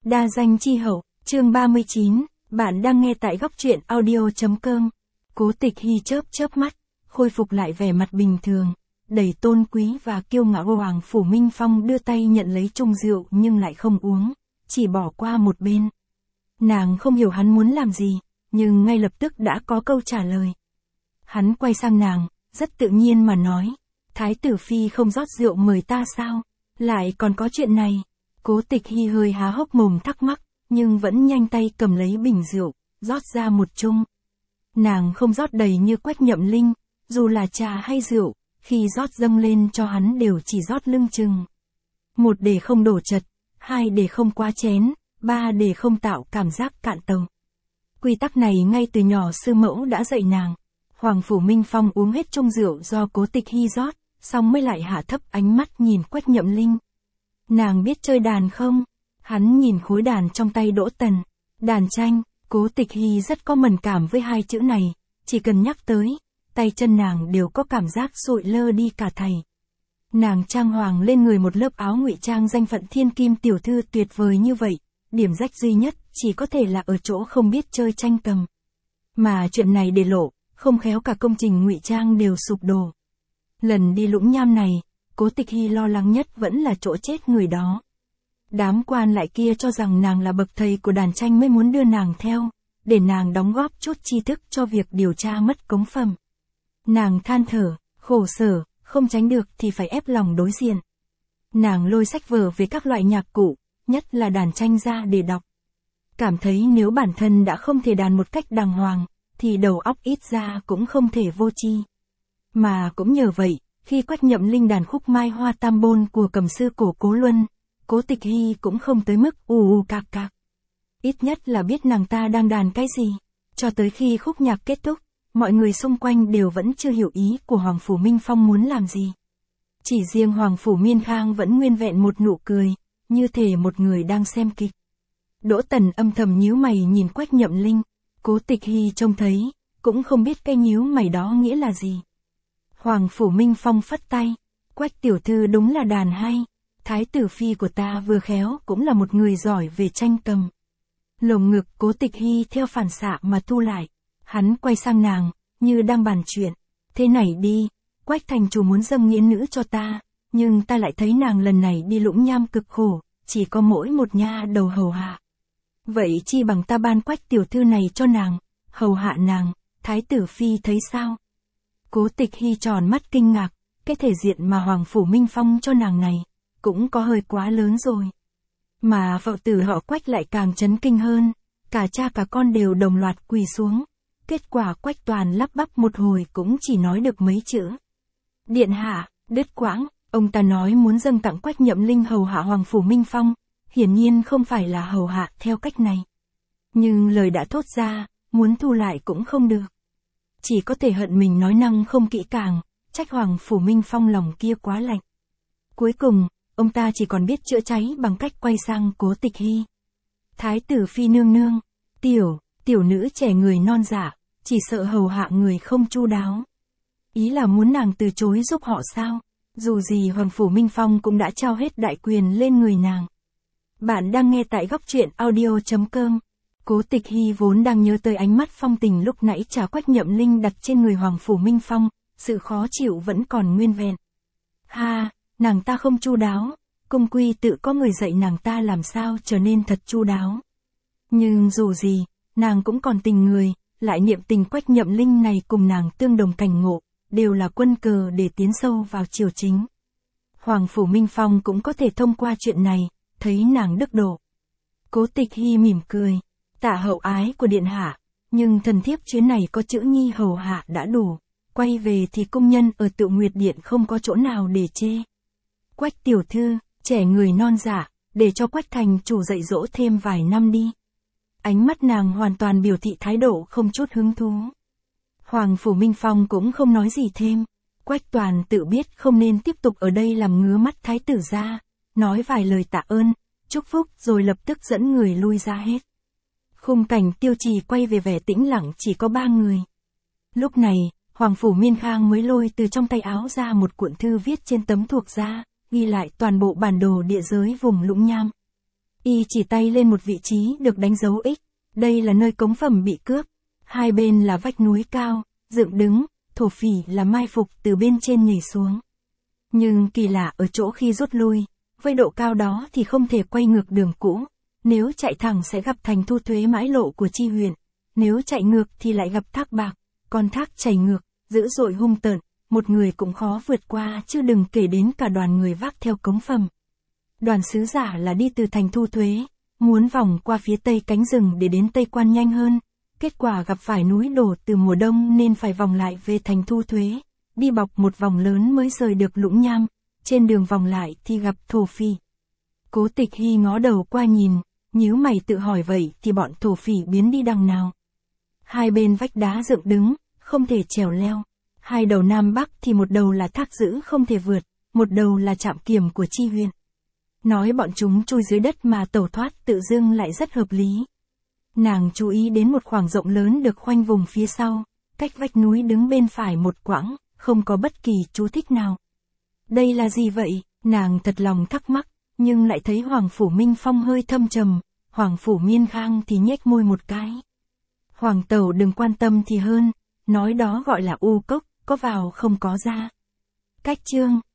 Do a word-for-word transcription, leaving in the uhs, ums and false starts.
Đa danh chi hậu, chương ba mươi chín, bạn đang nghe tại góc truyện audio.com. Cố Tịch Hy chớp chớp mắt, khôi phục lại vẻ mặt bình thường, đầy tôn quý và kiêu ngạo. Hoàng Phủ Minh Phong đưa tay nhận lấy chung rượu nhưng lại không uống, chỉ bỏ qua một bên. Nàng không hiểu hắn muốn làm gì, nhưng ngay lập tức đã có câu trả lời. Hắn quay sang nàng, rất tự nhiên mà nói, Thái tử Phi không rót rượu mời ta sao, lại còn có chuyện này. Cố Tịch Hy hơi há hốc mồm thắc mắc, nhưng vẫn nhanh tay cầm lấy bình rượu, rót ra một chung. Nàng không rót đầy như Quách Nhậm Linh, dù là trà hay rượu, khi rót dâng lên cho hắn đều chỉ rót lưng chừng. Một để không đổ chật, hai để không quá chén, ba để không tạo cảm giác cạn tàu. Quy tắc này ngay từ nhỏ sư mẫu đã dạy nàng. Hoàng Phủ Minh Phong uống hết chung rượu do Cố Tịch Hy rót, xong mới lại hạ thấp ánh mắt nhìn Quách Nhậm Linh. Nàng biết chơi đàn không? Hắn nhìn khối đàn trong tay Đỗ Tần. Đàn tranh. Cố Tịch Hy rất có mẫn cảm với hai chữ này, chỉ cần nhắc tới, tay chân nàng đều có cảm giác sụi lơ đi cả thầy. Nàng trang hoàng lên người một lớp áo ngụy trang danh phận thiên kim tiểu thư tuyệt vời như vậy, điểm rách duy nhất chỉ có thể là ở chỗ không biết chơi tranh cầm. Mà chuyện này để lộ, không khéo cả công trình ngụy trang đều sụp đổ. Lần đi Lũng Nham này, Cố Tịch Hy lo lắng nhất vẫn là chỗ chết người đó. Đám quan lại kia cho rằng nàng là bậc thầy của đàn tranh mới muốn đưa nàng theo, để nàng đóng góp chút tri thức cho việc điều tra mất cống phẩm. Nàng than thở, khổ sở, không tránh được thì phải ép lòng đối diện. Nàng lôi sách vở về các loại nhạc cụ, nhất là đàn tranh ra để đọc. Cảm thấy nếu bản thân đã không thể đàn một cách đàng hoàng, thì đầu óc ít ra cũng không thể vô tri. Mà cũng nhờ vậy, khi Quách Nhậm Linh đàn khúc Mai Hoa Tam Bôn của cầm sư cổ Cố Luân, Cố Tịch Hy cũng không tới mức ù ù cạc cạc. Ít nhất là biết nàng ta đang đàn cái gì. Cho tới khi khúc nhạc kết thúc, mọi người xung quanh đều vẫn chưa hiểu ý của Hoàng Phủ Minh Phong muốn làm gì. Chỉ riêng Hoàng Phủ Miên Khang vẫn nguyên vẹn một nụ cười, như thể một người đang xem kịch. Đỗ Tần âm thầm nhíu mày nhìn Quách Nhậm Linh, Cố Tịch Hy trông thấy, cũng không biết cái nhíu mày đó nghĩa là gì. Hoàng Phủ Minh Phong phất tay, Quách tiểu thư đúng là đàn hay, Thái tử Phi của ta vừa khéo cũng là một người giỏi về tranh cầm. Lồng ngực Cố Tịch Hy theo phản xạ mà thu lại, hắn quay sang nàng, như đang bàn chuyện, thế này đi, Quách thành chủ muốn dâng nghĩa nữ cho ta, nhưng ta lại thấy nàng lần này đi Lũng Nham cực khổ, chỉ có mỗi một nha đầu hầu hạ. Vậy chi bằng ta ban Quách tiểu thư này cho nàng, hầu hạ nàng, Thái tử Phi thấy sao? Cố Tịch Hy tròn mắt kinh ngạc, cái thể diện mà Hoàng Phủ Minh Phong cho nàng này, cũng có hơi quá lớn rồi. Mà vợ tử họ Quách lại càng chấn kinh hơn, cả cha cả con đều đồng loạt quỳ xuống. Kết quả Quách Toàn lắp bắp một hồi cũng chỉ nói được mấy chữ. Điện hạ, đứt quãng, ông ta nói muốn dâng tặng Quách Nhậm Linh hầu hạ Hoàng Phủ Minh Phong, hiển nhiên không phải là hầu hạ theo cách này. Nhưng lời đã thốt ra, muốn thu lại cũng không được. Chỉ có thể hận mình nói năng không kỹ càng, trách Hoàng Phủ Minh Phong lòng kia quá lạnh. Cuối cùng, ông ta chỉ còn biết chữa cháy bằng cách quay sang Cố Tịch Hy. Thái tử Phi nương nương, tiểu, tiểu nữ trẻ người non dạ, chỉ sợ hầu hạ người không chu đáo. Ý là muốn nàng từ chối giúp họ sao? Dù gì Hoàng Phủ Minh Phong cũng đã trao hết đại quyền lên người nàng. Bạn đang nghe tại góc truyện audio.com. Cố Tịch Hy vốn đang nhớ tới ánh mắt phong tình lúc nãy trà Quách Nhậm Linh đặt trên người Hoàng Phủ Minh Phong, sự khó chịu vẫn còn nguyên vẹn. Ha, nàng ta không chu đáo, cung quy tự có người dạy nàng ta làm sao trở nên thật chu đáo. Nhưng dù gì, nàng cũng còn tình người, lại niệm tình Quách Nhậm Linh này cùng nàng tương đồng cảnh ngộ, đều là quân cờ để tiến sâu vào triều chính. Hoàng Phủ Minh Phong cũng có thể thông qua chuyện này, thấy nàng đức độ. Cố Tịch Hy mỉm cười, tạ hậu ái của điện hạ, nhưng thần thiếp chuyến này có chữ nhi hầu hạ đã đủ, quay về thì công nhân ở Tự Nguyệt Điện không có chỗ nào để chê. Quách tiểu thư, trẻ người non dạ, để cho Quách thành chủ dạy dỗ thêm vài năm đi. Ánh mắt nàng hoàn toàn biểu thị thái độ không chút hứng thú. Hoàng Phủ Minh Phong cũng không nói gì thêm. Quách Toàn tự biết không nên tiếp tục ở đây làm ngứa mắt thái tử ra, nói vài lời tạ ơn, chúc phúc rồi lập tức dẫn người lui ra hết. Khung cảnh Tiêu Trì quay về vẻ tĩnh lặng chỉ có ba người. Lúc này, Hoàng Phủ Miên Khang mới lôi từ trong tay áo ra một cuộn thư viết trên tấm thuộc da, ghi lại toàn bộ bản đồ địa giới vùng Lũng Nham. Y chỉ tay lên một vị trí được đánh dấu X, đây là nơi cống phẩm bị cướp. Hai bên là vách núi cao, dựng đứng, thổ phỉ là mai phục từ bên trên nhảy xuống. Nhưng kỳ lạ ở chỗ khi rút lui, với độ cao đó thì không thể quay ngược đường cũ. Nếu chạy thẳng sẽ gặp thành thu thuế mãi lộ của Chi huyện. Nếu chạy ngược thì lại gặp thác bạc, còn thác chảy ngược, dữ dội hung tợn, một người cũng khó vượt qua chứ đừng kể đến cả đoàn người vác theo cống phẩm. Đoàn sứ giả là đi từ thành thu thuế, muốn vòng qua phía tây cánh rừng để đến Tây Quan nhanh hơn. Kết quả gặp phải núi đổ từ mùa đông nên phải vòng lại về thành thu thuế, đi bọc một vòng lớn mới rời được Lũng Nham. Trên đường vòng lại thì gặp thổ phỉ. Cố Tịch Hy ngó đầu qua nhìn, nhíu mày tự hỏi vậy thì bọn thổ phỉ biến đi đằng nào. Hai bên vách đá dựng đứng, không thể trèo leo. Hai đầu nam bắc thì một đầu là thác dữ không thể vượt, một đầu là trạm kiểm của Chi huyện. Nói bọn chúng chui dưới đất mà tẩu thoát tự dưng lại rất hợp lý. Nàng chú ý đến một khoảng rộng lớn được khoanh vùng phía sau, cách vách núi đứng bên phải một quãng, không có bất kỳ chú thích nào. Đây là gì vậy? Nàng thật lòng thắc mắc, nhưng lại thấy Hoàng Phủ Minh Phong hơi thâm trầm, Hoàng Phủ Miên Khang thì nhếch môi một cái. Hoàng tẩu đừng quan tâm thì hơn, nói đó gọi là u cốc, có vào không có ra. Cách chương